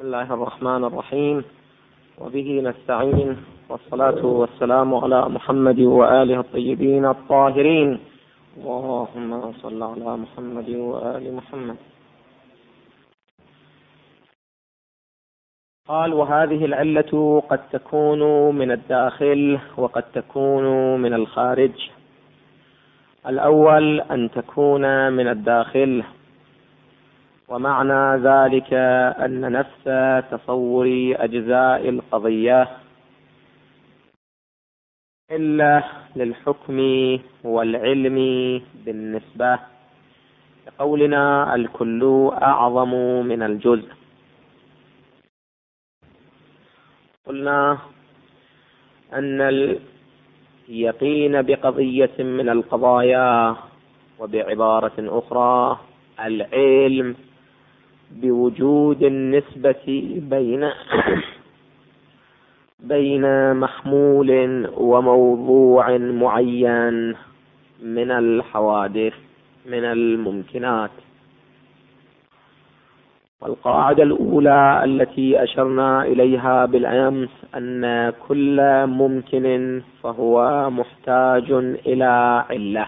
بسم الله الرحمن الرحيم، وبه نستعين، والصلاة والسلام على محمد وآله الطيبين الطاهرين. اللهم صل على محمد وآل محمد. قال: وهذه العلة قد تكون من الداخل وقد تكون من الخارج. الأول أن تكون من الداخل، ومعنى ذلك أن نفس تصور أجزاء القضية إلا للحكم والعلم بالنسبة، لقولنا الكل أعظم من الجزء. قلنا أن اليقين بقضية من القضايا، وبعبارة أخرى العلم بوجود النسبة بين محمول وموضوع معين من الحوادث من الممكنات. والقاعدة الأولى التي أشرنا إليها بالأمس أن كل ممكن فهو محتاج إلى علة.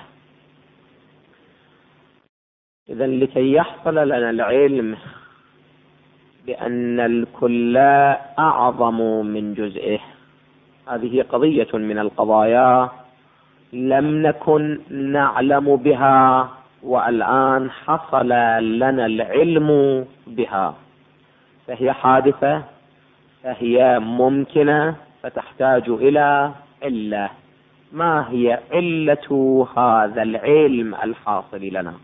إذن لكي يحصل لنا العلم بأن الكل أعظم من جزئه، هذه قضية من القضايا لم نكن نعلم بها، والآن حصل لنا العلم بها، فهي حادثة، فهي ممكنة، فتحتاج إلى علة. ما هي علة هذا العلم الحاصل لنا؟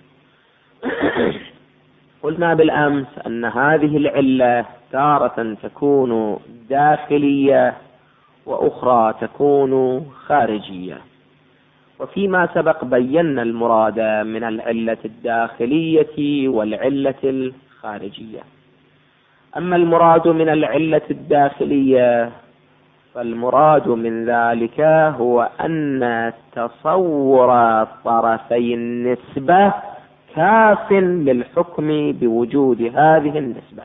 قلنا بالأمس أن هذه العلة تارة تكون داخلية وأخرى تكون خارجية، وفيما سبق بينا المراد من العلة الداخلية والعلة الخارجية. أما المراد من العلة الداخلية فالمراد من ذلك هو أن تصور طرفي النسبة كاف للحكم بوجود هذه النسبة.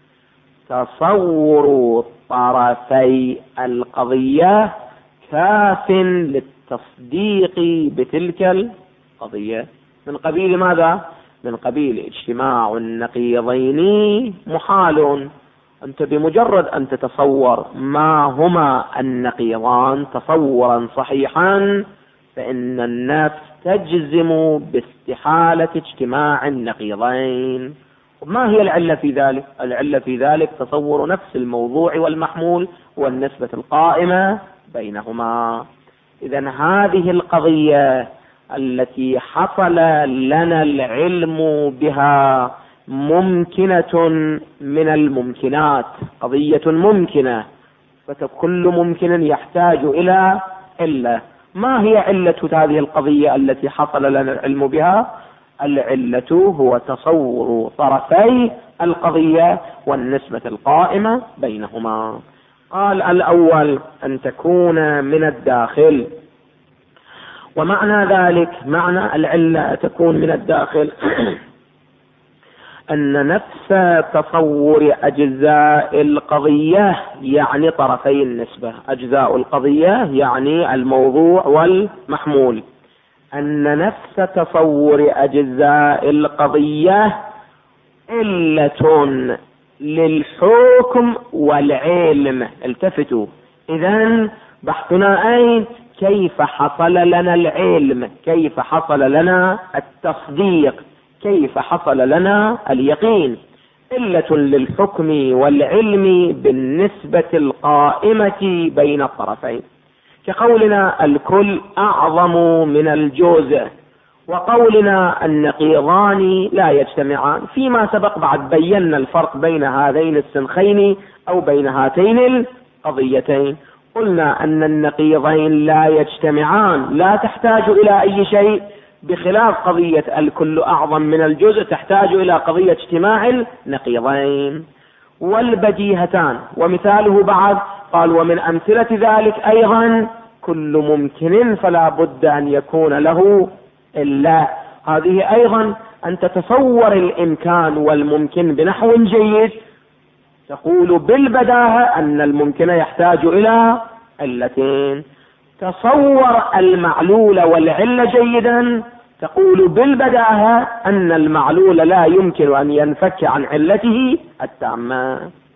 تصور طرفي القضية كاف للتصديق بتلك القضية. من قبيل ماذا؟ من قبيل اجتماع النقيضين محال. أنت بمجرد أن تتصور ما هما النقيضان تصورا صحيحا فإن النفس تجزم باستحالة اجتماع النقيضين. وما هي العلة في ذلك؟ العلة في ذلك تصور نفس الموضوع والمحمول والنسبة القائمة بينهما. إذن هذه القضية التي حصل لنا العلم بها ممكنة من الممكنات، قضية ممكنة، فكل ممكن يحتاج إلى علة. ما هي علة هذه القضية التي حصل لنا العلم بها؟ العلة هو تصور طرفي القضية والنسبة القائمة بينهما. قال: الأول أن تكون من الداخل. ومعنى ذلك، معنى العلة تكون من الداخل أن نفس تصور أجزاء القضية يعني طرفي النسبة، أجزاء القضية يعني الموضوع والمحمول، أن نفس تصور أجزاء القضية علة للحكم والعلم. التفتوا، إذن بحثنا أين؟ كيف حصل لنا العلم؟ كيف حصل لنا التصديق؟ كيف حصل لنا اليقين؟ علة للحكم والعلم بالنسبة القائمة بين الطرفين، كقولنا الكل أعظم من الجزء، وقولنا النقيضان لا يجتمعان. فيما سبق بعد بينا الفرق بين هذين السنخين أو بين هاتين القضيتين. قلنا أن النقيضين لا يجتمعان، لا تحتاج إلى أي شيء، بخلاف قضية الكل أعظم من الجزء تحتاج إلى قضية اجتماع النقيضين. والبديهتان، ومثاله بعد قال: ومن أمثلة ذلك أيضا كل ممكن فلا بد أن يكون له إلا. هذه أيضا أن تتصور الإمكان والممكن بنحو جيد تقول بالبداهة أن الممكن يحتاج إلى علتين. تصور المعلول والعلة جيدا، تقول بالبداهة أن المعلول لا يمكن أن ينفك عن علته التامة.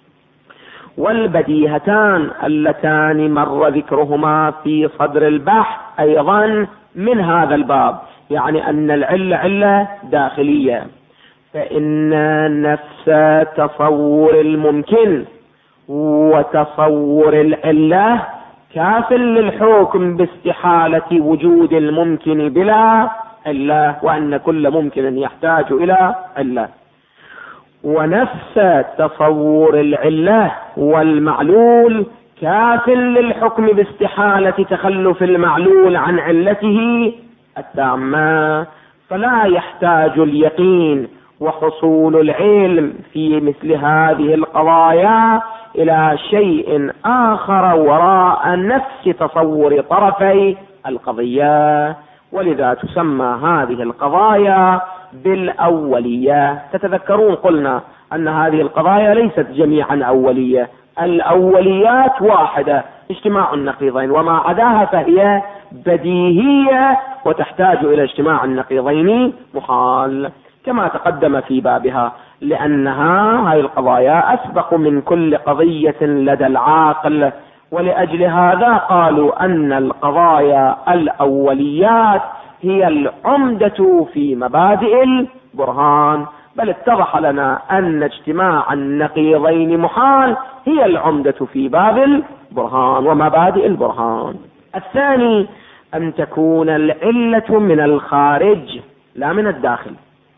والبديهتان اللتان مر ذكرهما في صدر البحث أيضا من هذا الباب، يعني أن العلة علة داخلية، فإن نفس تصور الممكن وتصور العلة كاف للحكم باستحالة وجود الممكن بلا علة، وأن كل ممكن يحتاج إلى علة. ونفس تصور العلة والمعلول كاف للحكم باستحالة تخلف المعلول عن علته التامة، فلا يحتاج اليقين وحصول العلم في مثل هذه القضايا إلى شيء آخر وراء نفس تصور طرفي القضية، ولذا تسمى هذه القضايا بالأولية. تتذكرون قلنا أن هذه القضايا ليست جميعا أولية، الأوليات واحدة اجتماع النقيضين، وما عداها فهي بديهية وتحتاج إلى اجتماع النقيضين محال، كما تقدم في بابها، لأنها هذه القضايا أسبق من كل قضية لدى العاقل. ولأجل هذا قالوا أن القضايا الأوليات هي العمدة في مبادئ البرهان، بل اتضح لنا أن اجتماع النقيضين محال هي العمدة في باب البرهان ومبادئ البرهان. الثاني أن تكون العلة من الخارج لا من الداخل.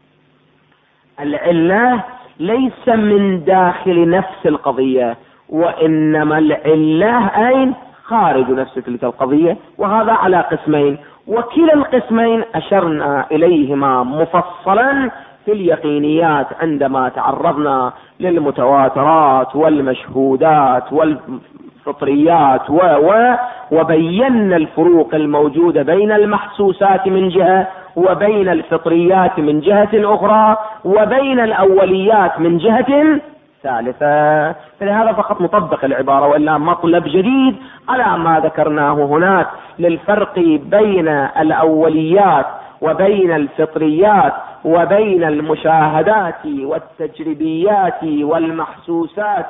العلة ليس من داخل نفس القضية، وإنما العلة أين؟ خارج نفس تلك القضية، وهذا على قسمين، وكلا القسمين أشرنا إليهما مفصلا في اليقينيات عندما تعرضنا للمتواترات والمشهودات والفطريات وبينا الفروق الموجودة بين المحسوسات من جهة وبين الفطريات من جهة أخرى وبين الأوليات من جهة ثالثة. فلهذا فقط نطبق العبارة، وإلا مطلب جديد على ما ذكرناه هناك للفرق بين الأوليات وبين الفطريات وبين المشاهدات والتجريبيات والمحسوسات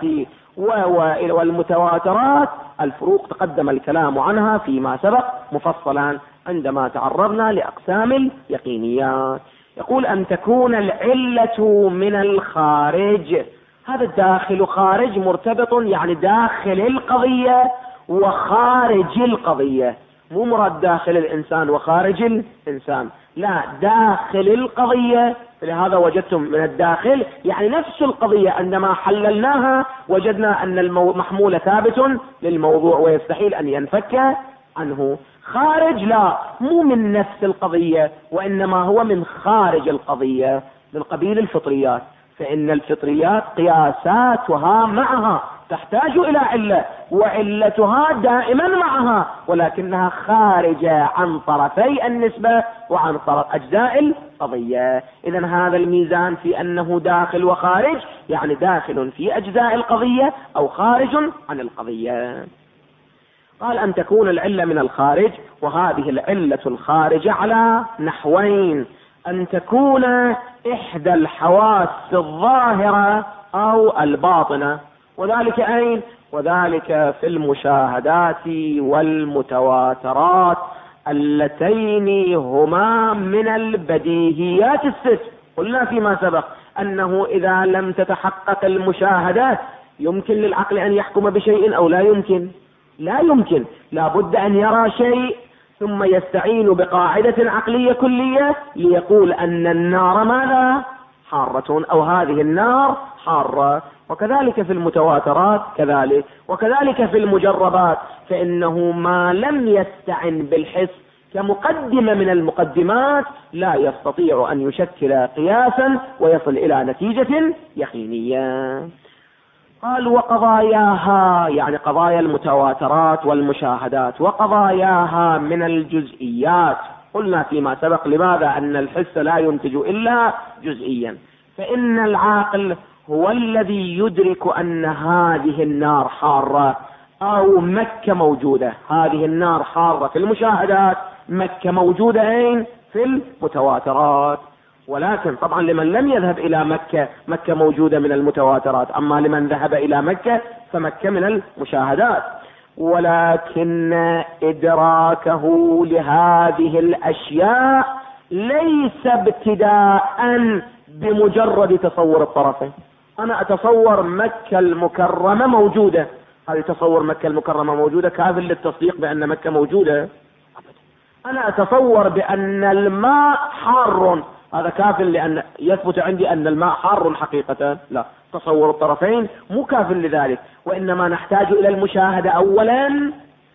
والمتواترات. الفروق تقدم الكلام عنها فيما سبق مفصلا عندما تعرضنا لأقسام اليقينيات. يقول أن تكون العلة من الخارج. هذا الداخل خارج مرتبط، يعني داخل القضية وخارج القضية، مو مراد داخل الإنسان وخارج الإنسان، لا، داخل القضية. لهذا وجدتم من الداخل يعني نفس القضية عندما حللناها وجدنا أن المحمول ثابت للموضوع ويستحيل أن ينفك عنه. خارج لا، مو من نفس القضية، وإنما هو من خارج القضية، من قبيل الفطريات، فإن الفطريات قياساتها معها تحتاج إلى علة، وعلتها دائما معها، ولكنها خارجة عن طرفي النسبة وعن طرف أجزاء القضية. إذن هذا الميزان في أنه داخل وخارج، يعني داخل في أجزاء القضية أو خارج عن القضية. قال أن تكون العلة من الخارج، وهذه العلة الخارجة على نحوين: أن تكون إحدى الحواس الظاهرة أو الباطنة، وذلك أين؟ وذلك في المشاهدات والمتواترات اللتين هما من البديهيات الست. قلنا فيما سبق أنه إذا لم تتحقق المشاهدات يمكن للعقل أن يحكم بشيء أو لا يمكن؟ لا يمكن، لا بد أن يرى شيء ثم يستعين بقاعدة عقلية كلية ليقول أن النار ماذا؟ حارة، أو هذه النار حارة. وكذلك في المتواترات كذلك، وكذلك في المجربات، فإنه ما لم يستعن بالحس كمقدمة من المقدمات لا يستطيع أن يشكل قياسا ويصل إلى نتيجة يقينية. قال وقضاياها، يعني قضايا المتواترات والمشاهدات، وقضاياها من الجزئيات. قلنا فيما سبق لماذا أن الحس لا ينتج إلا جزئيا، فإن العاقل هو الذي يدرك أن هذه النار حارة أو مكة موجودة. هذه النار حارة في المشاهدات، مكة موجودة أين؟ في المتواترات. ولكن طبعا لمن لم يذهب إلى مكة، مكة موجودة من المتواترات، أما لمن ذهب إلى مكة فمكة من المشاهدات. ولكن إدراكه لهذه الأشياء ليس ابتداء بمجرد تصور الطرفين. أنا أتصور مكة المكرمة موجودة، هذا تصور مكة المكرمة موجودة كافٍ للتصديق بأن مكة موجودة؟ أنا أتصور بأن الماء حار، هذا كافٍ لأن يثبت عندي أن الماء حار حقيقة؟ لا، تصور الطرفين مو كافٍ لذلك، وإنما نحتاج إلى المشاهدة أولا،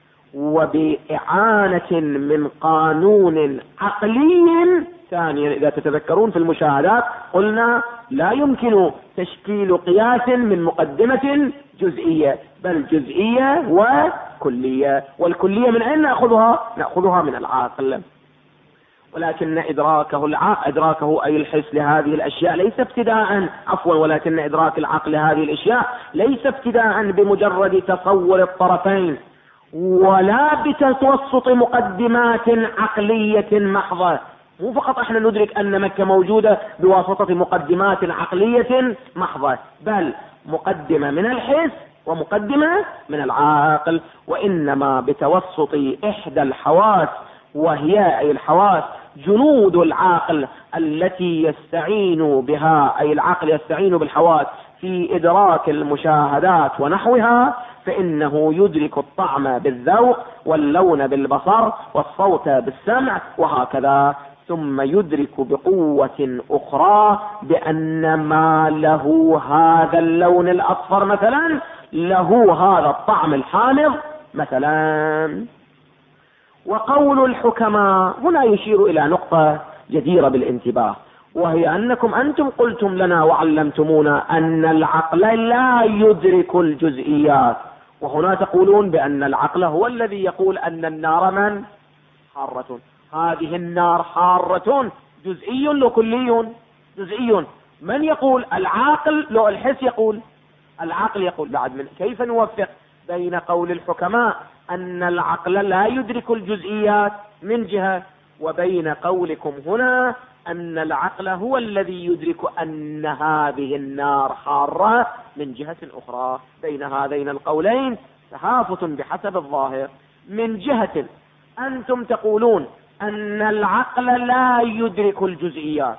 وبإعانة من قانون عقلي ثانيا. إذا تتذكرون في المشاهدات قلنا لا يمكن تشكيل قياس من مقدمة جزئية، بل جزئية وكلية، والكلية من أين نأخذها؟ نأخذها من العقل. ولكن إدراكه أي الحس لهذه الأشياء ليس ابتداء، ولكن إدراك العقل لهذه الأشياء ليس ابتداء بمجرد تصور الطرفين، ولا بتوسط مقدمات عقلية محضة. مو فقط احنا ندرك أن مكة موجودة بواسطة مقدمات عقلية محضة، بل مقدمة من الحس ومقدمة من العقل، وإنما بتوسط إحدى الحواس، وهي أي الحواس جنود العقل التي يستعين بها، أي العقل يستعين بالحواس في إدراك المشاهدات ونحوها، فإنه يدرك الطعم بالذوق، واللون بالبصر، والصوت بالسمع، وهكذا. ثم يدرك بقوة أخرى بأن ما له هذا اللون الأصفر مثلا له هذا الطعم الحامض مثلا. وقول الحكماء هنا يشير إلى نقطة جديرة بالانتباه، وهي أنكم أنتم قلتم لنا وعلمتمونا أن العقل لا يدرك الجزئيات، وهنا تقولون بأن العقل هو الذي يقول أن النار من حارة. هذه النار حارة جزئي لو كلي؟ جزئي. من يقول؟ العاقل لو الحس يقول؟ العقل يقول. بعد من كيف نوفق بين قول الحكماء أن العقل لا يدرك الجزئيات من جهة، وبين قولكم هنا أن العقل هو الذي يدرك أن هذه النار حارة من جهة أخرى؟ بين هذين القولين تهافت بحسب الظاهر. من جهة أنتم تقولون أن العقل لا يدرك الجزئيات،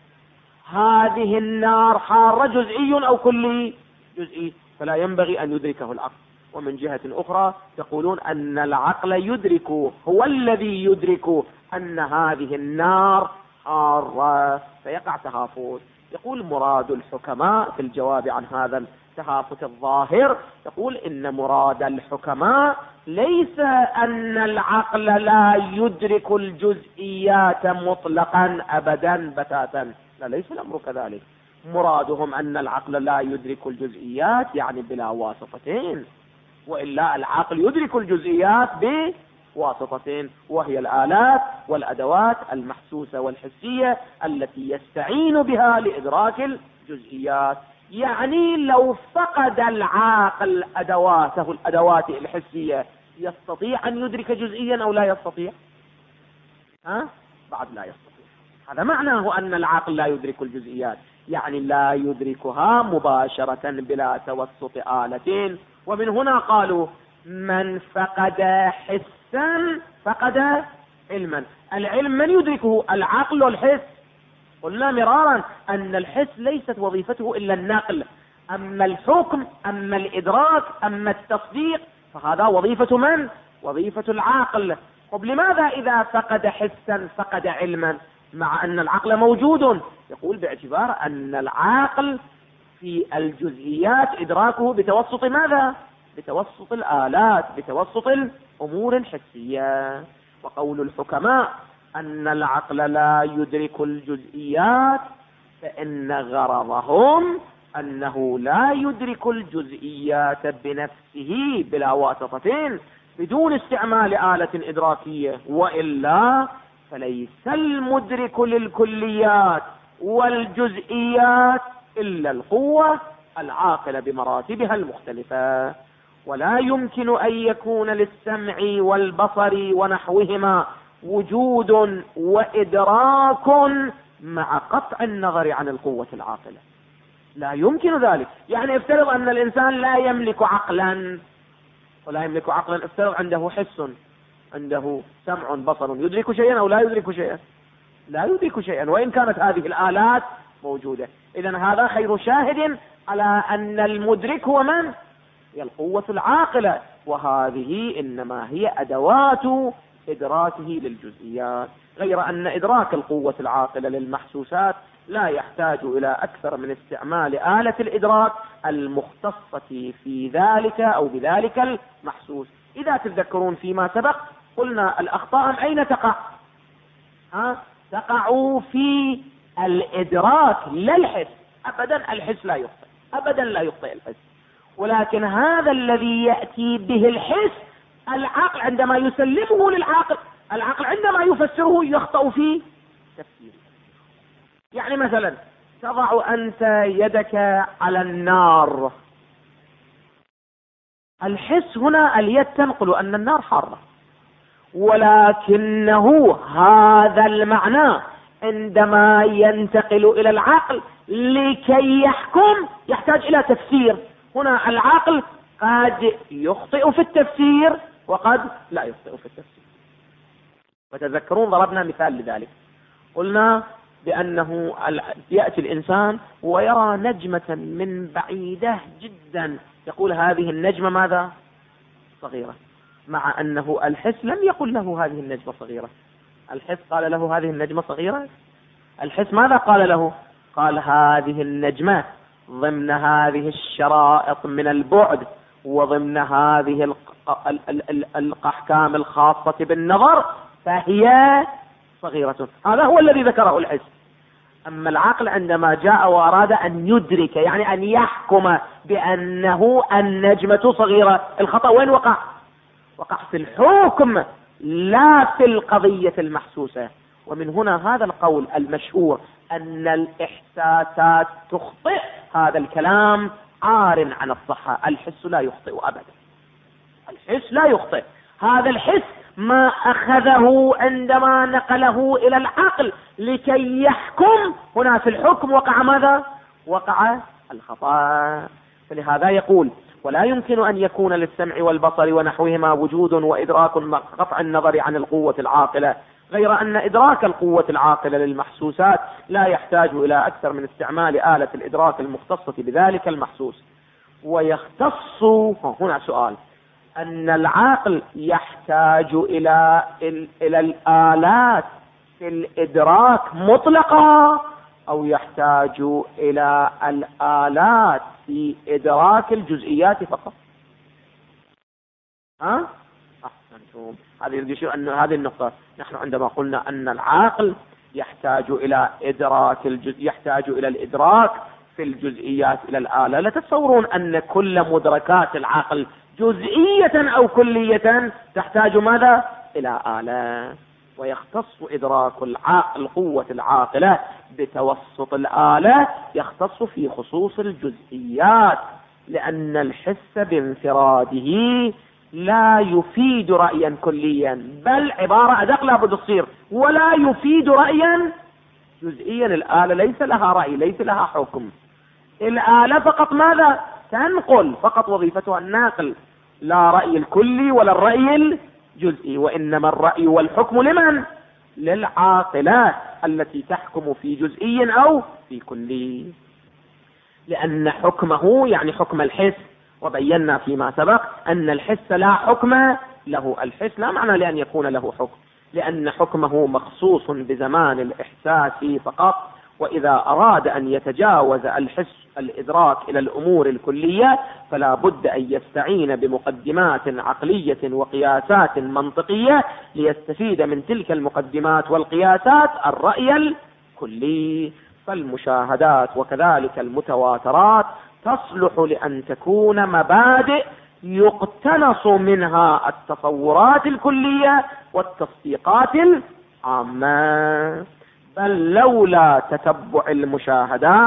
هذه النار حارة جزئي أو كلي؟ جزئي، فلا ينبغي أن يدركه العقل. ومن جهة أخرى تقولون أن العقل يدرك، هو الذي يدرك أن هذه النار حارة، فيقع تهافت. يقول مراد الحكماء في الجواب عن هذا التهافت الظاهر، يقول إن مراد الحكماء ليس أن العقل لا يدرك الجزئيات مطلقا أبدا بتاتا، لا، ليس الأمر كذلك. مرادهم أن العقل لا يدرك الجزئيات يعني بلا واسطتين، وإلا العقل يدرك الجزئيات بواسطتين، وهي الآلات والأدوات المحسوسة والحسية التي يستعين بها لإدراك الجزئيات. يعني لو فقد العاقل أدواته الأدوات الحسية يستطيع أن يدرك جزئيا أو لا يستطيع؟ بعد لا يستطيع. هذا معناه أن العاقل لا يدرك الجزئيات، يعني لا يدركها مباشرة بلا توسط آلتين. ومن هنا قالوا من فقد حسا فقد علما. العلم من يدركه؟ العقل والحس. قلنا مرارا أن الحس ليست وظيفته إلا النقل، أما الحكم، أما الإدراك، أما التصديق فهذا وظيفة من؟ وظيفة العقل. طب لماذا إذا فقد حسا فقد علما مع أن العقل موجود؟ يقول باعتبار أن العقل في الجزئيات إدراكه بتوسط ماذا؟ بتوسط الآلات، بتوسط الأمور الحسية. وقول الحكماء أن العقل لا يدرك الجزئيات فإن غرضهم أنه لا يدرك الجزئيات بنفسه بلا واسطتين بدون استعمال آلة إدراكية، وإلا فليس المدرك للكليات والجزئيات إلا القوة العاقلة بمراتبها المختلفة. ولا يمكن أن يكون للسمع والبصر ونحوهما وجود وإدراك مع قطع النظر عن القوة العاقلة. لا يمكن ذلك. يعني افترض أن الإنسان لا يملك عقلا، ولا يملك عقلا، افترض عنده حس، عنده سمع بصر، يدرك شيئا أو لا يدرك شيئا؟ لا يدرك شيئا، وإن كانت هذه الآلات موجودة. إذن هذا خير شاهد على أن المدرك هو من؟ هي القوة العاقلة، وهذه إنما هي أدوات إدراكه للجزئيات. غير أن إدراك القوة العاقلة للمحسوسات لا يحتاج إلى أكثر من استعمال آلة الإدراك المختصة في ذلك أو بذلك المحسوس. إذا تذكرون فيما سبق قلنا الأخطاء أين تقع؟ تقع في الإدراك لا الحس. أبدا الحس لا يخطئ، أبدا لا يخطئ الحس، ولكن هذا الذي يأتي به الحس العقل عندما يسلمه للعقل، العقل عندما يفسره يخطئ في تفسيره. يعني مثلا تضع أنت يدك على النار، الحس هنا اليد تنقل أن النار حارة، ولكنه هذا المعنى عندما ينتقل إلى العقل لكي يحكم يحتاج إلى تفسير. هنا العقل قد يخطئ في التفسير وقد لا يخطئ في التفسير. وتذكرون ضربنا مثال لذلك، قلنا بأنه يأتي الإنسان ويرى نجمة من بعيدة جدا، يقول هذه النجمة ماذا؟ صغيرة، مع أنه الحس لم يقل له هذه النجمة صغيرة. الحس قال له هذه النجمة صغيرة؟ الحس ماذا قال له؟ قال هذه النجمة ضمن هذه الشرائط من البعد وضمن هذه الأحكام الخاصة بالنظر فهي صغيرة. هذا هو الذي ذكره الحس. أما العقل عندما جاء وأراد أن يدرك، يعني أن يحكم بأنه النجمة صغيرة، الخطأ وين وقع؟ وقع في الحكم لا في القضية المحسوسة. ومن هنا هذا القول المشهور أن الإحساسات تخطئ، هذا الكلام عار عن الصحة. الحس لا يخطئ أبدا، الحس لا يخطئ. هذا الحس ما أخذه عندما نقله إلى العقل لكي يحكم، هنا في الحكم وقع ماذا؟ وقع الخطأ. فلهذا يقول ولا يمكن أن يكون للسمع والبصر ونحوهما وجود وإدراك مع قطع النظر عن القوة العاقلة، غير أن إدراك القوة العاقلة للمحسوسات لا يحتاج إلى أكثر من استعمال آلة الإدراك المختصة بذلك المحسوس. ويختص هنا سؤال، أن العقل يحتاج إلى الآلات في الإدراك مطلقة أو يحتاج إلى الآلات في إدراك الجزئيات فقط؟ أحسنتم. هذه النقطة. نحن عندما قلنا أن العقل يحتاج إلى يحتاج إلى الإدراك في الجزئيات إلى الآلة، لا تتصورون أن كل مدركات العقل جزئية أو كلية تحتاج ماذا؟ إلى آلة. ويختص إدراك القوة العاقلة بتوسط الآلة، يختص في خصوص الجزئيات، لأن الحس بانفراده لا يفيد رأيا كليا، بل عبارة أدق لا بد تصير، ولا يفيد رأيا جزئيا. الآلة ليس لها رأي، ليس لها حكم. الآلة فقط ماذا؟ تنقل، فقط وظيفتها الناقل، لا رأي الكلي ولا الرأي الجزئي، وإنما الرأي والحكم لمن؟ للعاقلات التي تحكم في جزئي أو في كلي، لأن حكمه يعني حكم الحس. وبينا فيما سبق أن الحس لا حكم له. الحس لا معنى لأن يكون له حكم، لأن حكمه مخصوص بزمان الإحساس فقط. وإذا أراد أن يتجاوز الحس الإدراك إلى الأمور الكلية فلا بد أن يستعين بمقدمات عقلية وقياسات منطقية ليستفيد من تلك المقدمات والقياسات الرأي الكلي. فالمشاهدات وكذلك المتواترات تصلح لأن تكون مبادئ يقتنص منها التصورات الكلية والتصديقات العامة. بل لولا تتبع المشاهدات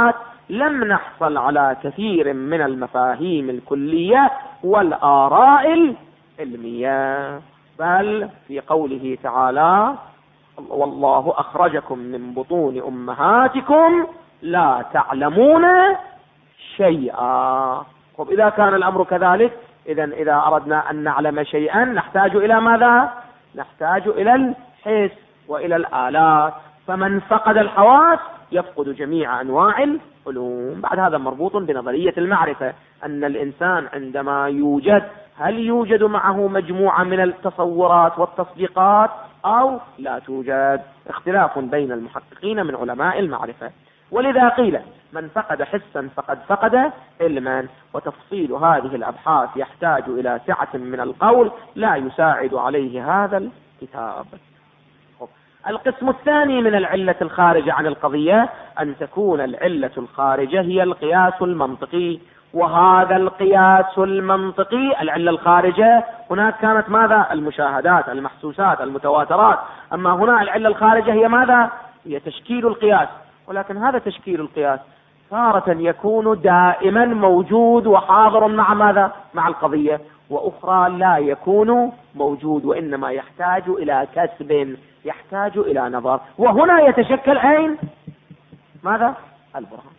لم نحصل على كثير من المفاهيم الكلية والآراء العلمية، بل في قوله تعالى والله أخرجكم من بطون أمهاتكم لا تعلمون شيئا. طب إذا كان الأمر كذلك، إذا أردنا أن نعلم شيئا نحتاج إلى ماذا؟ نحتاج إلى الحس وإلى الآلات، فمن فقد الحواس يفقد جميع أنواع العلوم. بعد هذا مربوط بنظرية المعرفة، أن الإنسان عندما يوجد هل يوجد معه مجموعة من التصورات والتصديقات أو لا توجد؟ اختلاف بين المحققين من علماء المعرفة. ولذا قيل من فقد حسا فقد فقد علما، وتفصيل هذه الأبحاث يحتاج إلى سعة من القول لا يساعد عليه هذا الكتاب. القسم الثاني من العلة الخارجة عن القضية أن تكون العلة الخارجة هي القياس المنطقي. وهذا القياس المنطقي العلة الخارجة هناك كانت ماذا؟ المشاهدات، المحسوسات، المتواترات. أما هنا العلة الخارجة هي ماذا؟ هي تشكيل القياس. ولكن هذا تشكيل القياس تارة يكون دائما موجود وحاضر مع ماذا؟ مع القضية، وأخرى لا يكون موجود وإنما يحتاج إلى كسب، يحتاج إلى نظر. وهنا يتشكل أين؟ ماذا؟ البرهان.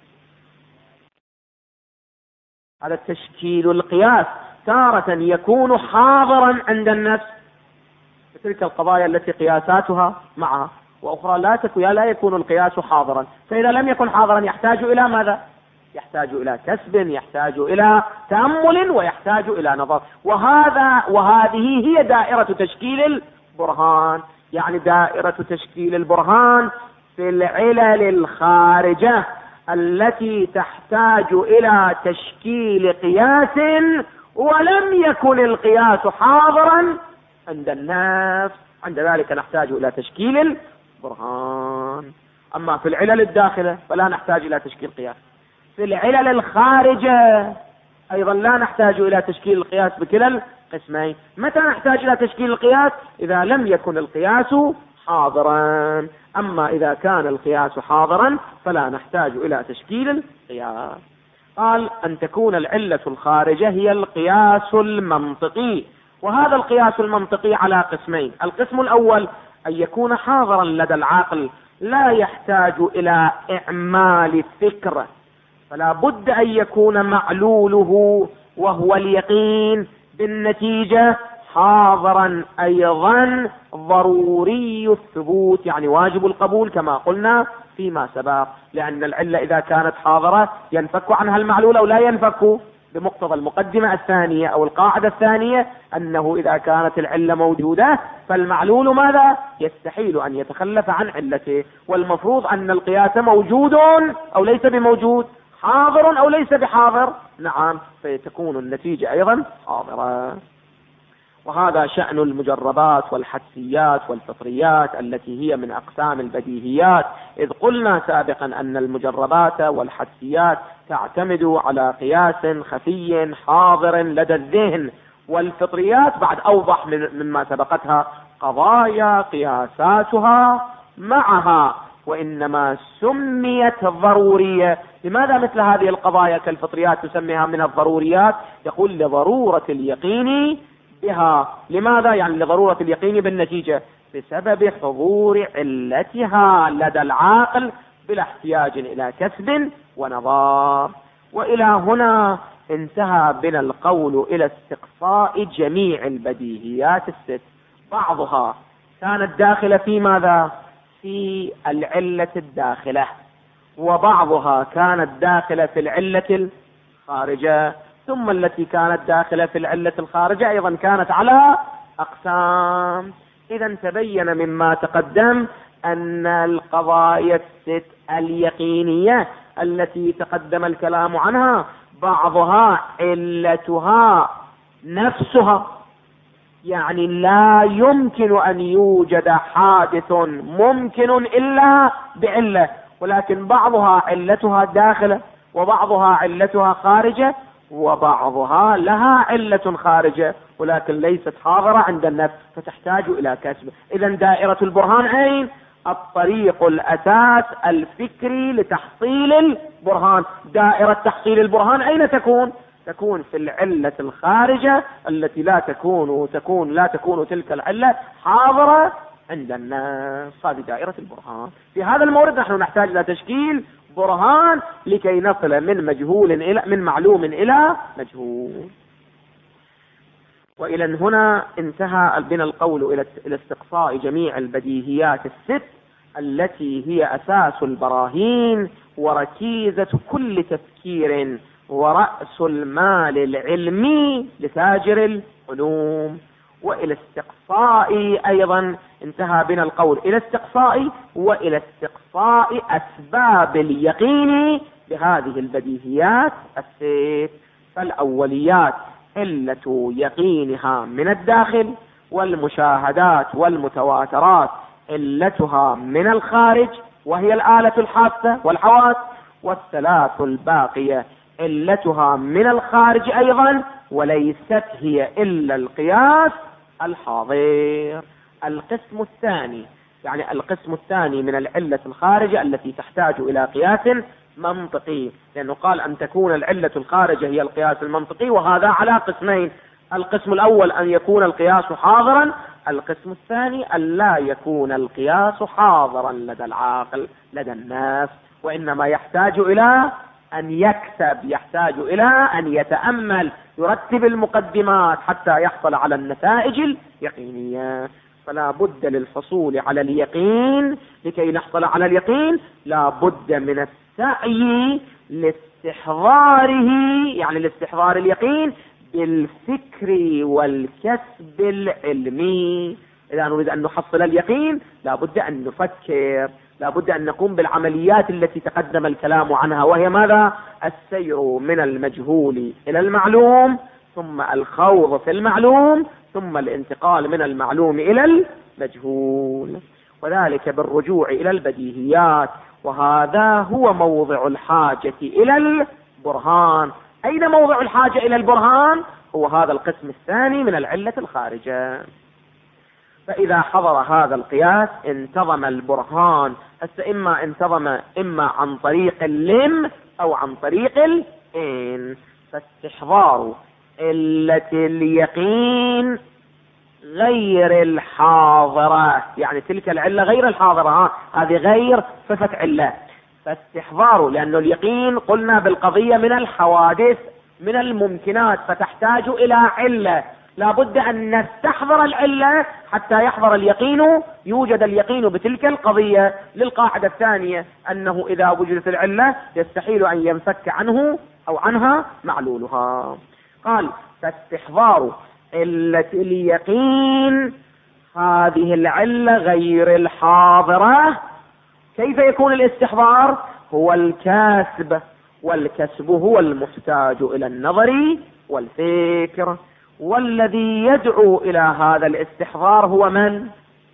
هذا تشكيل القياس تارة يكون حاضرا عند النفس في تلك القضايا التي قياساتها معها، وأخرى لا يكون القياس حاضرا. فإذا لم يكن حاضرا يحتاج إلى ماذا؟ يحتاج إلى كسب، يحتاج إلى تأمل، ويحتاج إلى نظر. وهذه هي دائرة تشكيل البرهان. يعني دائرة تشكيل البرهان في العلل الخارجة التي تحتاج إلى تشكيل قياس ولم يكن القياس حاضرا عند النفس، عند ذلك نحتاج إلى تشكيل البرهان. أما في العلل الداخلة فلا نحتاج إلى تشكيل قياس. في العلل الخارجة أيضا لا نحتاج إلى تشكيل القياس بكلا القسمين. متى نحتاج إلى تشكيل القياس؟ إذا لم يكن القياس حاضرا. أما إذا كان القياس حاضرا فلا نحتاج إلى تشكيل القياس. قال أن تكون العلة الخارجة هي القياس المنطقي. وهذا القياس المنطقي على قسمين. القسم الأول أن يكون حاضرا لدى العقل، لا يحتاج إلى إعمال الفكر، فلا بد أن يكون معلوله وهو اليقين بالنتيجة حاضرا أيضا ضروري الثبوت، يعني واجب القبول كما قلنا فيما سبق. لأن العلة إذا كانت حاضرة ينفك عنها المعلول أو لا ينفك، بمقتضى المقدمة الثانية أو القاعدة الثانية أنه إذا كانت العلة موجودة فالمعلول ماذا؟ يستحيل أن يتخلف عن علته. والمفروض أن القياس موجود أو ليس بموجود، حاضر أو ليس بحاضر، نعم، فتكون النتيجة أيضا حاضرة. وهذا شأن المجربات والحدسيات والفطريات التي هي من أقسام البديهيات، إذ قلنا سابقا أن المجربات والحدسيات تعتمد على قياس خفي حاضر لدى الذهن، والفطريات بعد أوضح مما سبقتها، قضايا قياساتها معها وإنما سميت ضرورية. لماذا مثل هذه القضايا كالفطريات تسميها من الضروريات؟ يقول لضرورة اليقين بها. لماذا؟ يعني لضرورة اليقين بالنتيجة، بسبب حضور علتها لدى العاقل بلا احتياج إلى كسب ونظار. وإلى هنا انتهى بنا القول إلى استقصاء جميع البديهيات الست. بعضها كانت داخلة في ماذا؟ في العلة الداخلة، وبعضها كانت داخلة في العلة الخارجة، ثم التي كانت داخلة في العلة الخارجة أيضا كانت على أقسام. إذا تبين مما تقدم أن القضايا الست اليقينية التي تقدم الكلام عنها بعضها علتها نفسها، يعني لا يمكن أن يوجد حادث ممكن إلا بعلة، ولكن بعضها علتها داخلة وبعضها علتها خارجة وبعضها لها علة خارجة ولكن ليست حاضرة عند النفس فتحتاج إلى كسب. إذن دائرة البرهان أين؟ الطريق الأساس الفكري لتحصيل برهان. دائرة تحصيل البرهان أين تكون؟ تكون في العلة الخارجة التي لا تكون تلك العلة حاضرة عند الناس. هذه دائرة البرهان. في هذا المورد نحن نحتاج إلى تشكيل برهان لكي نصل من معلوم إلى مجهول. وإلى هنا انتهى بنا القول إلى استقصاء جميع البديهيات الست التي هي أساس البراهين وركيزة كل تفكير ورأس المال العلمي لتاجر العلوم. وإلى استقصاء أيضا انتهى بنا القول إلى استقصاء وإلى استقصاء أسباب اليقين بهذه البديهيات الست. فالأوليات علة يقينها من الداخل، والمشاهدات والمتواترات علتها من الخارج وهي الآلة الحاسة والحواس، والثلاث الباقية علتها من الخارج أيضا وليست هي إلا القياس الحاضر. القسم الثاني من العلة الخارجة التي تحتاج إلى قياس منطقي، لأنه قال أن تكون العلة الخارجة هي القياس المنطقي، وهذا على قسمين: القسم الأول أن يكون القياس حاضرا، القسم الثاني أن لا يكون القياس حاضرا لدى العاقل لدى الناس، وإنما يحتاج إلى أن يكتب، يحتاج إلى أن يتأمل، يرتب المقدمات حتى يحصل على النتائج اليقينية. فلا بد للحصول على اليقين، لكي نحصل على اليقين لا بد من السعي لاستحضاره، يعني لاستحضار اليقين بالفكر والكسب العلمي. إذا نريد أن نحصل اليقين لا بد أن نفكر، لا بد أن نقوم بالعمليات التي تقدم الكلام عنها، وهي ماذا؟ السير من المجهول إلى المعلوم، ثم الخوض في المعلوم، ثم الانتقال من المعلوم إلى المجهول، وذلك بالرجوع إلى البديهيات. وهذا هو موضع الحاجة إلى البرهان. أين موضع الحاجة إلى البرهان؟ هو هذا القسم الثاني من العلة الخارجة. فإذا حضر هذا القياس انتظم البرهان، إما انتظم إما عن طريق اللم أو عن طريق الإن. فاستحضار علة اليقين غير الحاضرة، يعني تلك العلة غير الحاضرة، هذه غير صفة علة. فاستحضار، لأن اليقين قلنا بالقضية من الحوادث من الممكنات، فتحتاج إلى علة، لا بد أن نستحضر العلة حتى يحضر اليقين، يوجد اليقين بتلك القضية. للقاعدة الثانية أنه إذا وجدت العلة يستحيل أن ينفك عنه أو عنها معلولها. قال: فاستحضار علة اليقين هذه العلة غير الحاضرة. كيف يكون الاستحضار؟ هو الكسب، والكسب هو المحتاج إلى النظر والفكر، والذي يدعو إلى هذا الاستحضار هو من؟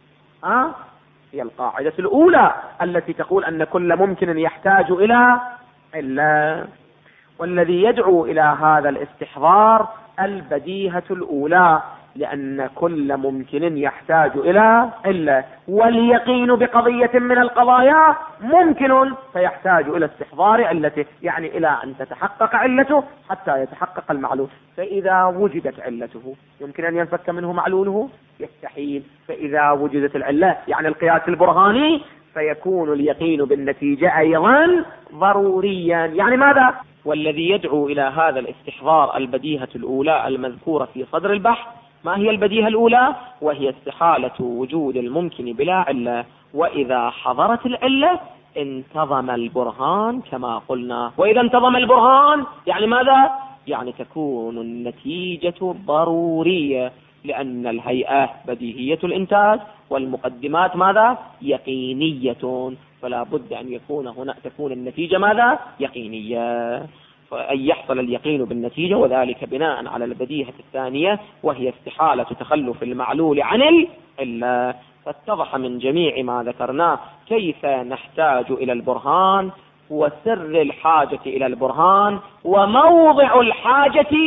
هي القاعدة الأولى التي تقول أن كل ممكن يحتاج إلى علة، والذي يدعو إلى هذا الاستحضار البديهة الأولى، لأن كل ممكن يحتاج إلى علة، واليقين بقضية من القضايا ممكن فيحتاج إلى استحضار علته، يعني إلى أن تتحقق علته حتى يتحقق المعلول. فإذا وجدت علته يمكن أن ينفك منه معلوله؟ يستحيل. فإذا وجدت العلة يعني القياس البرهاني فيكون اليقين بالنتيجة أيضا ضروريا. يعني ماذا؟ والذي يدعو إلى هذا الاستحضار البديهة الأولى المذكورة في صدر البحث. ما هي البديهة الأولى؟ وهي استحالة وجود الممكن بلا علة، وإذا حضرت العلة انتظم البرهان كما قلنا. وإذا انتظم البرهان يعني ماذا؟ يعني تكون النتيجة ضرورية، لأن الهيئة بديهية الإنتاج والمقدمات ماذا؟ يقينية، فلا بد أن تكون النتيجة ماذا؟ يقينية، أن يحصل اليقين بالنتيجة، وذلك بناء على البديهة الثانية وهي استحالة تخلف المعلول عن العلة. فاتضح من جميع ما ذكرناه كيف نحتاج إلى البرهان، وسر الحاجة إلى البرهان، وموضع الحاجة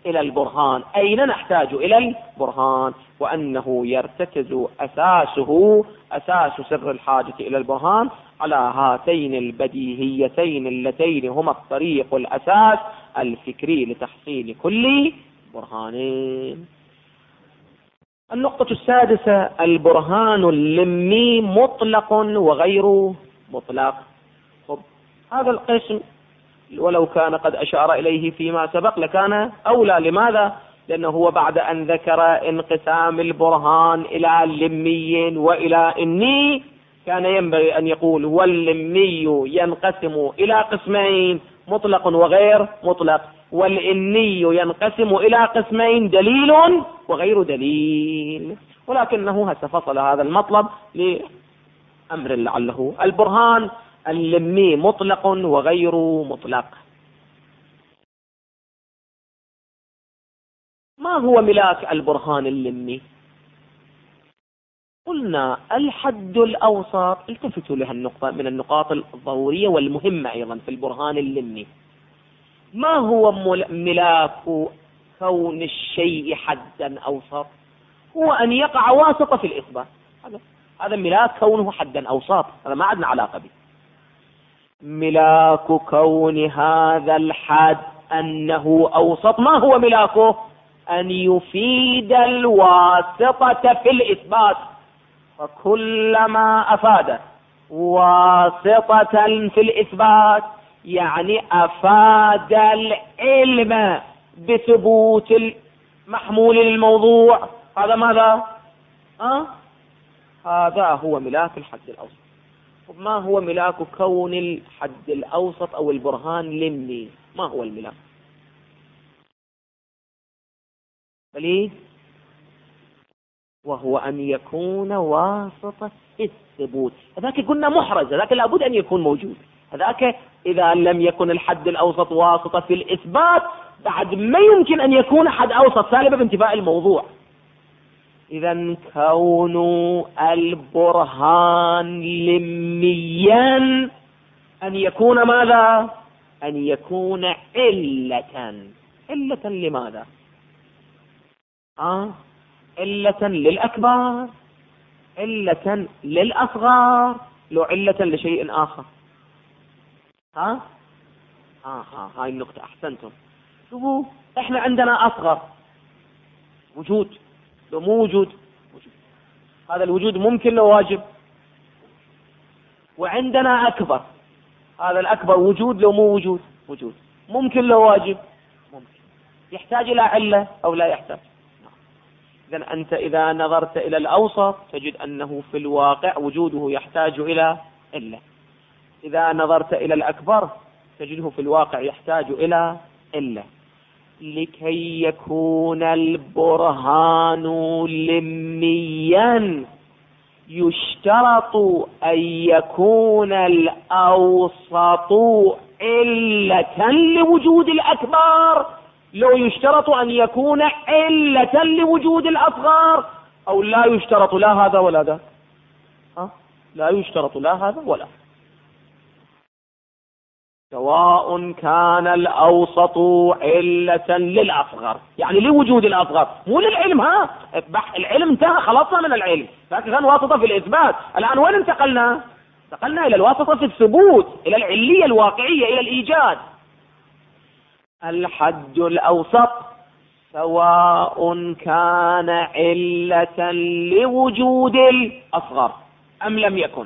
إلى البرهان. أين نحتاج إلى البرهان؟ وأنه يرتكز أساس سر الحاجة إلى البرهان على هاتين البديهيتين اللتين هما الطريق الأساس الفكري لتحصيل كل برهانين. النقطة السادسة: البرهان اللمي مطلق وغير مطلق. هذا القسم ولو كان قد أشار إليه فيما سبق لكان أولى. لماذا؟ لأنه هو بعد أن ذكر انقسام البرهان إلى لمي وإلى إني كان ينبغي أن يقول واللمي ينقسم إلى قسمين: مطلق وغير مطلق، والإني ينقسم إلى قسمين: دليل وغير دليل. ولكنه هسه فصل هذا المطلب لأمر لعله. البرهان اللمي مطلق وغير مطلق. ما هو ملاك البرهان اللمي؟ قلنا الحد الأوسط. التفتوا لها النقطة من النقاط الضرورية والمهمة أيضا في البرهان اللمي. ما هو ملاك كون الشيء حدا أوسط؟ هو أن يقع واسطة في الإثبات. هذا ملاك كونه حدا أوسط، هذا ما عندنا علاقة به. ملاك كون هذا الحد أنه أوسط، ما هو ملاكه؟ أن يفيد الواسطة في الإثبات. فكلما أفاد واسطة في الإثبات يعني أفاد العلم بثبوت المحمول للموضوع. هذا ماذا؟ هذا هو ملاك الحد الأوسط. ما هو ملاك كون الحد الأوسط أو البرهان لمي؟ ما هو الملاك؟ بلي وهو أن يكون واسطة الثبوت. هذاك قلنا محرز، هذاك لابد أن يكون موجود. هذاك إذا لم يكن الحد الأوسط واسطة في الإثبات بعد ما يمكن أن يكون حد أوسط سالبة بانتفاء الموضوع. إذا كون البرهان لميا أن يكون ماذا؟ أن يكون علة. علة لماذا؟ علة للأكبر، علة للأصغر، لو علة لشيء آخر. هاي النقطة أحسنتم. شوفوا إحنا عندنا أصغر وجود لو مو وجود. هذا الوجود ممكن لو واجب. وعندنا أكبر، هذا الأكبر وجود لو مو وجود. ممكن لو واجب. ممكن. يحتاج إلى علة أو لا يحتاج؟ إذن أنت إذا نظرت إلى الأوسط تجد أنه في الواقع وجوده يحتاج إلى علة. إذا نظرت إلى الأكبر تجده في الواقع يحتاج إلى علة. لكي يكون البرهان لميا يشترط أن يكون الأوسط علة لوجود الأكبر، لو يشترط أن يكون علة لوجود الأصغر، أو لا يشترط لا هذا ولا ذا. لا يشترط لا هذا ولا، سواء كان الأوسط علة للأصغر يعني لوجود الأصغر مو للعلم. العلم انتهى، خلصنا من العلم، لكن كان واسطة في الإثبات. الآن وين انتقلنا إلى الواسطة في الثبوت، إلى العلية الواقعية، إلى الإيجاد. الحد الأوسط سواء كان علة لوجود الأصغر أم لم يكن،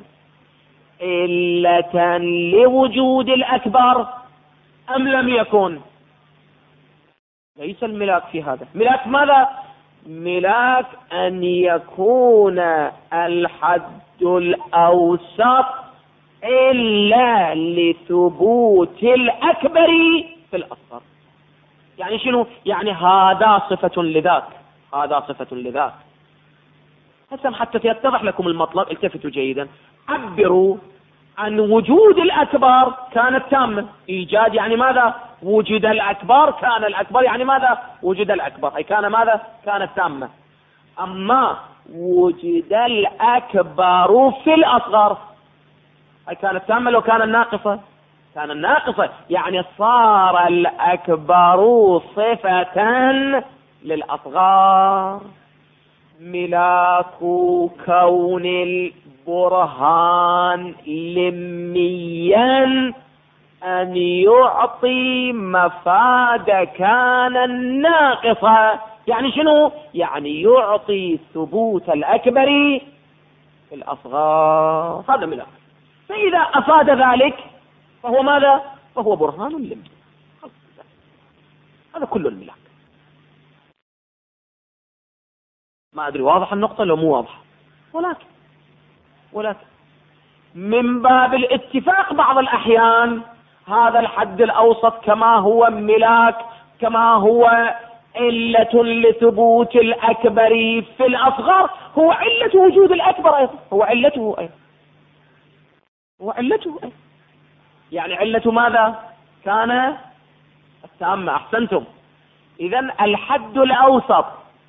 علة لوجود الأكبر أم لم يكن. ليس الملاك في هذا. ملاك ماذا؟ ملاك أن يكون الحد الأوسط إلا لثبوت الأكبر في الأصغر. يعني شنو؟ يعني هذا صفة لذاك، هذا صفة لذاك. حتى يتضح لكم المطلب التفتوا جيدا. عبروا عن وجود الأكبر كانت تامة. إيجاد يعني ماذا؟ وجد الأكبر، كان الأكبر يعني ماذا؟ وجد الأكبر، أي كان ماذا؟ كانت تامة. أما وجد الأكبر في الأصغر أي كانت تامة لو كان ناقصة، كان الناقصة، يعني صار الأكبر صفة للأصغر. ملاك كون البرهان لميا أن يعطي مفاد كان الناقصة. يعني شنو؟ يعني يعطي ثبوت الأكبر في الأصغر، هذا ملاك. فإذا أفاد ذلك فهو ماذا؟ فهو برهان لمي. هذا كل الملاك. ما أدري واضح النقطة لو مو واضحة، ولكن من باب الاتفاق بعض الأحيان هذا الحد الأوسط كما هو ملاك، كما هو علة لثبوت الأكبر في الأصغر، هو علة وجود الأكبر أيضا، هو علته أيضا. يعني علة ماذا؟ كان التامة. أحسنتم. إذن الحد الأوسط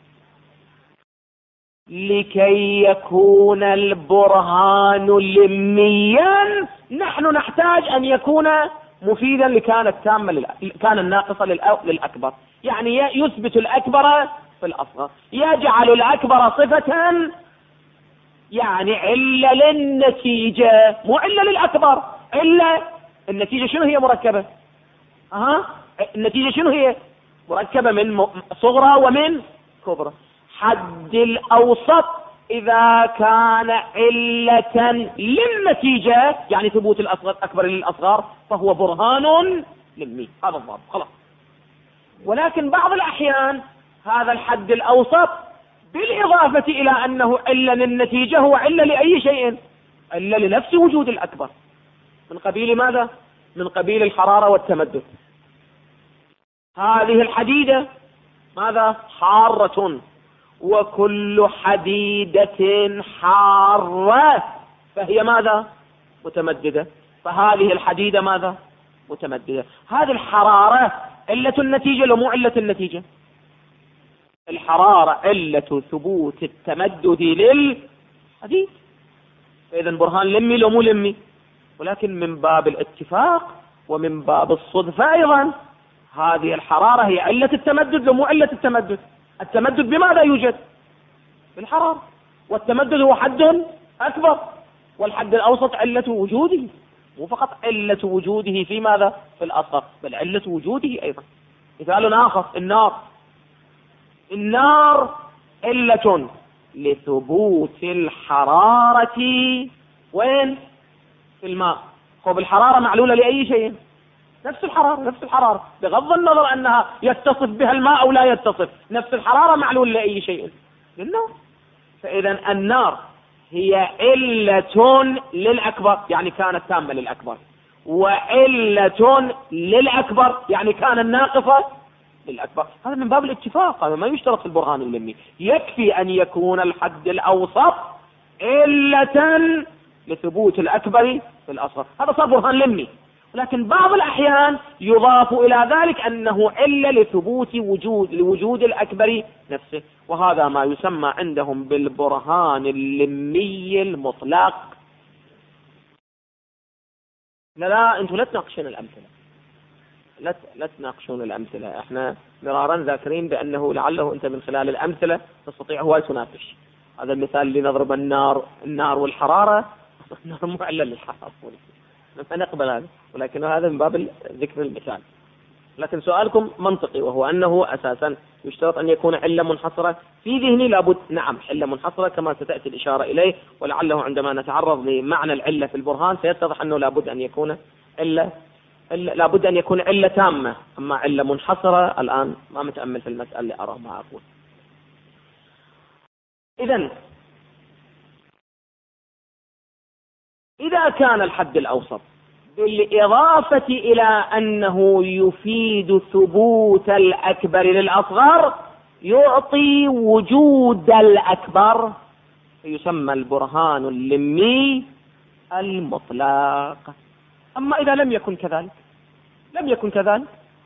لكي يكون البرهان لميا نحن نحتاج أن يكون مفيدا لكان التامة كان الناقصة للأكبر، يعني يثبت الأكبر في الأصغر، يجعل الأكبر صفة، يعني علة للنتيجة، مو علة للأكبر. علة النتيجة شنو هي؟ مركبة. النتيجة شنو هي؟ مركبة من صغرى ومن كبرى. حد الأوسط إذا كان علة للنتيجة، يعني ثبوت الأكبر للأصغر، فهو برهان للمي. هذا الضابط خلاص. ولكن بعض الأحيان هذا الحد الأوسط بالإضافة إلى أنه علة للنتيجة هو علة لأي شيء، علة لنفس وجود الأكبر. من قبيل ماذا؟ من قبيل الحرارة والتمدد. هذه الحديدة ماذا؟ حارة، وكل حديدة حارة فهي ماذا؟ متمددة. فهذه الحديدة ماذا؟ متمددة. هذه الحرارة علة النتيجة لو مو علة النتيجة؟ الحرارة علة ثبوت التمدد للحديد. فإذا برهان لمي لو مو لمي؟ ولكن من باب الاتفاق ومن باب الصدفة أيضا هذه الحرارة هي علة التمدد لو مو علة التمدد؟ التمدد بماذا يوجد؟ بالحرارة، والتمدد هو حد أكبر، والحد الأوسط علة وجوده، مو فقط علة وجوده في ماذا؟ في الأصغر، بل علة وجوده أيضا. مثال آخر، النار علة لثبوت الحرارة وين؟ في الماء. خب الحرارة معلولة لأي شيء؟ نفس الحرارة بغض النظر أنها يتصف بها الماء أو لا يتصف، نفس الحرارة معلول لأي شيء؟ للنار. فإذا النار هي علة للأكبر، يعني كانت تامة للأكبر، وعلة للأكبر يعني كان الناقصة للأكبر. هذا من باب الاتفاق، هذا ما يشترط في البرهان اللمي. يكفي أن يكون الحد الأوسط علة لثبوت الأكبر في الأصغر، هذا صار برهان لمي. لكن بعض الأحيان يضاف إلى ذلك أنه علة لثبوت لوجود الأكبر نفسه، وهذا ما يسمى عندهم بالبرهان اللمي المطلق. لا أنتم لا تناقشون الأمثلة، لا تناقشون الأمثلة. احنا مرارا ذاكرين بأنه لعله أنت من خلال الأمثلة تستطيع هو تناقش. هذا المثال اللي نضرب النار والحرارة، النار مو علة للحرارة، فنقبل هذا، ولكن هذا من باب ذكر المثال. لكن سؤالكم منطقي، وهو أنه أساسا يشترط أن يكون علة منحصرة في ذهني. لابد نعم علة منحصرة كما ستأتي الإشارة إليه، ولعله عندما نتعرض لمعنى العلة في البرهان سيتضح أنه لابد أن يكون لابد أن يكون علة تامة. أما علة منحصرة الآن ما متأمل في المسألة اللي أرى ما أقول. إذا كان الحد الأوسط بالإضافة إلى أنه يفيد ثبوت الأكبر للأصغر يعطي وجود الأكبر، يسمى البرهان اللمي المطلق. أما إذا لم يكن كذلك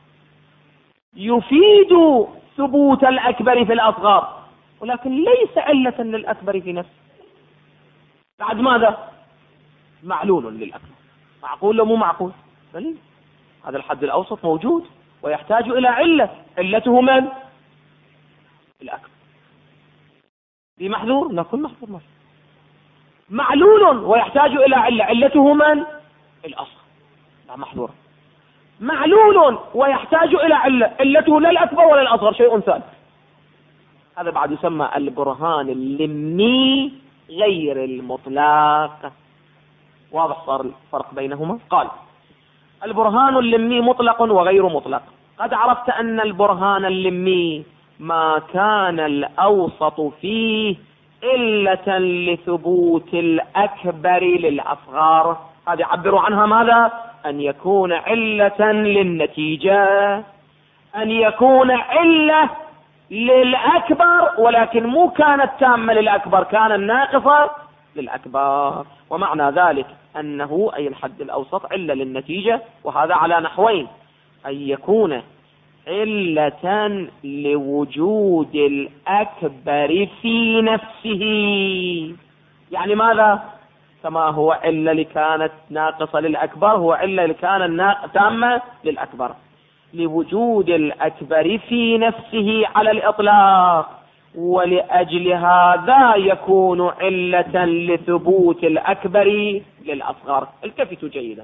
يفيد ثبوت الأكبر في الأصغر ولكن ليس علة للأكبر في نفسه، بعد ماذا؟ معلول للأكبر. معقول لو مو معقول؟ بل هذا الحد الأوسط موجود ويحتاج إلى علة. علته من؟ الأكبر. في محذور؟ لا، كل محذور ما معلول ويحتاج إلى علة. علته من؟ الأصغر. لا محذور. معلول ويحتاج إلى علة. علته لا الأكبر ولا الأصغر، شيء ثالث. هذا بعد يسمى البرهان اللمي غير المطلق. واضح صار الفرق بينهما؟ قال البرهان اللمي مطلق وغير مطلق. قد عرفت أن البرهان اللمي ما كان الأوسط فيه إلة لثبوت الأكبر للأصغر. هذه يعبروا عنها ماذا؟ أن يكون علة للنتيجة، أن يكون علة للأكبر، ولكن مو كانت تامة للأكبر، كان الناقصة للأكبر. ومعنى ذلك أنه أي الحد الأوسط علة للنتيجة، وهذا على نحوين: أن يكون علة لوجود الأكبر في نفسه، يعني ماذا؟ كما هو علة لكانت ناقصة للأكبر هو علة لكان تامة للأكبر، لوجود الأكبر في نفسه على الإطلاق، ولأجل هذا يكون علة لثبوت الأكبر للأصغر. التفتوا جيدا.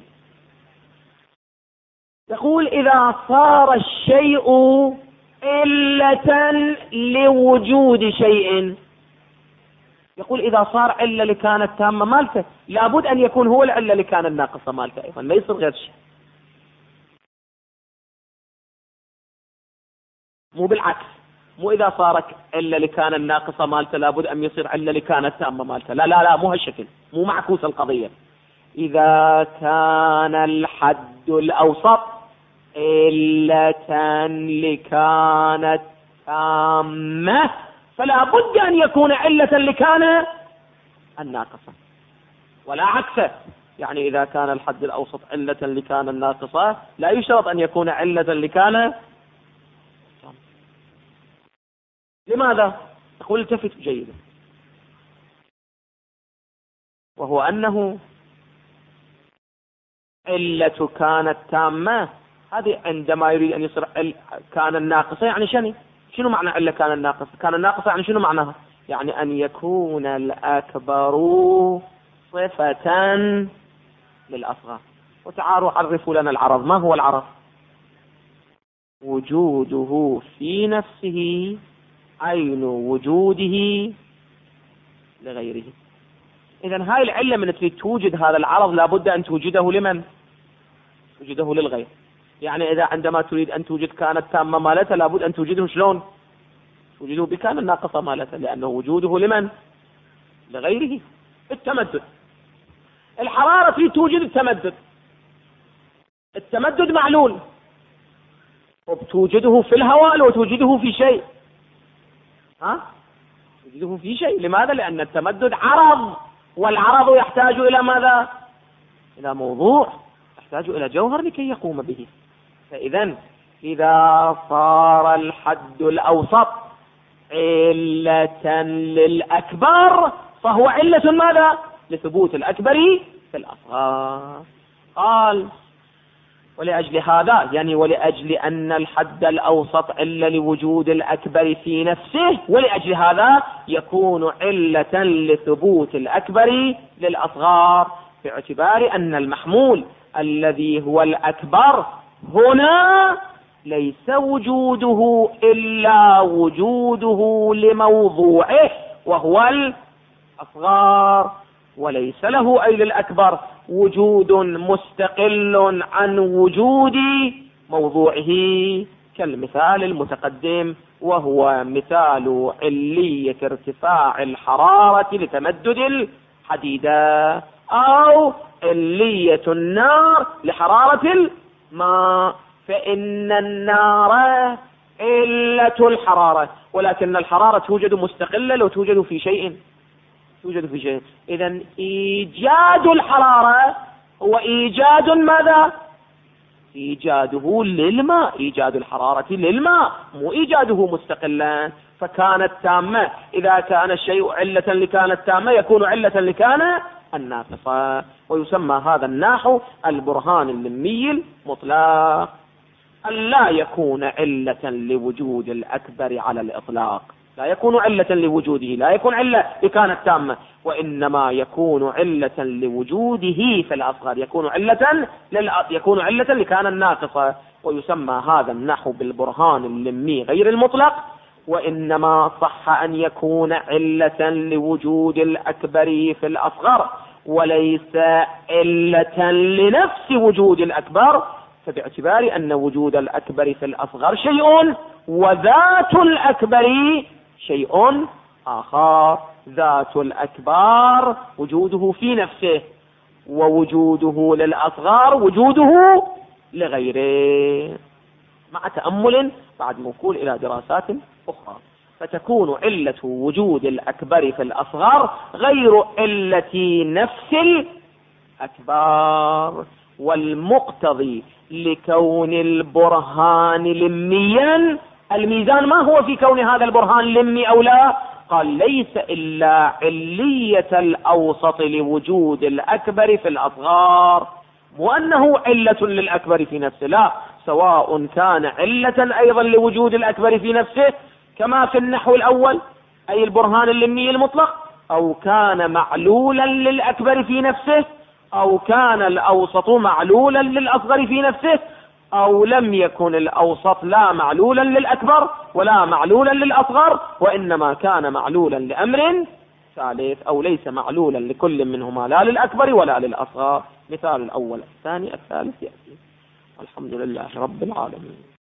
تقول إذا صار الشيء علة لوجود شيء، يقول إذا صار علة لكانت تامة مالته لابد أن يكون هو العلة لكان الناقصة مالته أيضا، ما يصير غير شيء، مو بالعكس. مو إذا صارت علة لكان الناقصة مالته لابد أن يصير علة لكانت تامة مالته، لا لا لا، مو هالشكل، مو معكوس القضية. إذا كان الحد الأوسط علة لكانت تامة فلا بد أن يكون علة لكان الناقصة، ولا عكسه. يعني إذا كان الحد الأوسط علة لكان الناقصة لا يشترط أن يكون علة لكان. لماذا؟ أقول التفت جيدا، وهو أنه علة كانت تامة هذه عندما يريد أن يصير كان الناقصة، يعني شنو معنى علة كان الناقصة؟ كان الناقصة يعني شنو معناها؟ يعني أن يكون الأكبر صفة للأصغر. وتعالوا عرفوا لنا العرض. ما هو العرض؟ وجوده في نفسه عين وجوده لغيره. إذن هاي العلة من تريد توجد هذا العرض لابد أن توجده لمن؟ توجده للغير. يعني إذا عندما تريد أن توجد كانت تامة مالته لابد أن توجده شلون؟ توجده بكان الناقصة مالته، لأنه وجوده لمن؟ لغيره. التمدد، الحرارة تريد توجد التمدد، التمدد معلول وبتوجده في الهواء لو توجده في شيء، توجده في شيء. لماذا؟ لأن التمدد عرض، والعرض يحتاج إلى ماذا؟ إلى موضوع، يحتاج إلى جوهر لكي يقوم به. فإذا إذا صار الحد الأوسط علة للأكبر فهو علة ماذا؟ لثبوت الأكبر في الأصغر. قال ولأجل هذا، يعني ولأجل أن الحد الأوسط علة لوجود الأكبر في نفسه، ولأجل هذا يكون علة لثبوت الأكبر للأصغر، باعتبار أن المحمول الذي هو الأكبر هنا ليس وجوده إلا وجوده لموضوعه وهو الأصغر، وليس له أي للأكبر وجود مستقل عن وجود موضوعه، كالمثال المتقدم، وهو مثال علية ارتفاع الحرارة لتمدد الحديدة، أو علية النار لحرارة الماء. فإن النار علة الحرارة، ولكن الحرارة توجد مستقلة لو توجد في شيء، توجد في شيء. إذن إيجاد الحرارة هو إيجاد ماذا؟ إيجاده للماء، إيجاد الحرارة للماء، مو إيجاده مستقلا. فكانت تامة، إذا كان الشيء علة لكانت تامة يكون علة لكان الناقصة، ويسمى هذا النحو البرهان اللمي المطلق. لا يكون علة لوجود الأكبر على الإطلاق، لا يكون علة لوجوده، لا يكون علة لكانت تامة، وإنما يكون علة لوجوده في الأصغر، يكون علة لكان الناقصة، ويسمى هذا النحو بالبرهان اللمي غير المطلق. وإنما صح أن يكون علة لوجود الأكبر في الأصغر وليس علة لنفس وجود الأكبر، فباعتبار أن وجود الأكبر في الأصغر شيء وذات الأكبر شيء آخر. ذات الأكبر وجوده في نفسه، ووجوده للأصغر وجوده لغيره، مع تأمل بعد موكول إلى دراسات أخرى. فتكون علة وجود الأكبر في الأصغر غير علة نفس الأكبر. والمقتضي لكون البرهان لميا، الميزان ما هو في كون هذا البرهان لمي أو لا؟ قال ليس إلا علية الأوسط لوجود الأكبر في الأصغار، وأنه علة للأكبر في نفسه، لا، سواء كان علة أيضا لوجود الأكبر في نفسه كما في النحو الأول أي البرهان اللمي المطلق، أو كان معلولا للأكبر في نفسه، أو كان الأوسط معلولا للأصغر في نفسه، أو لم يكن الأوسط لا معلولا للأكبر ولا معلولا للأصغر، وإنما كان معلولا لأمر ثالث، أو ليس معلولا لكل منهما لا للأكبر ولا للأصغر. مثال الأول الثاني الثالث يأتي. الحمد لله رب العالمين.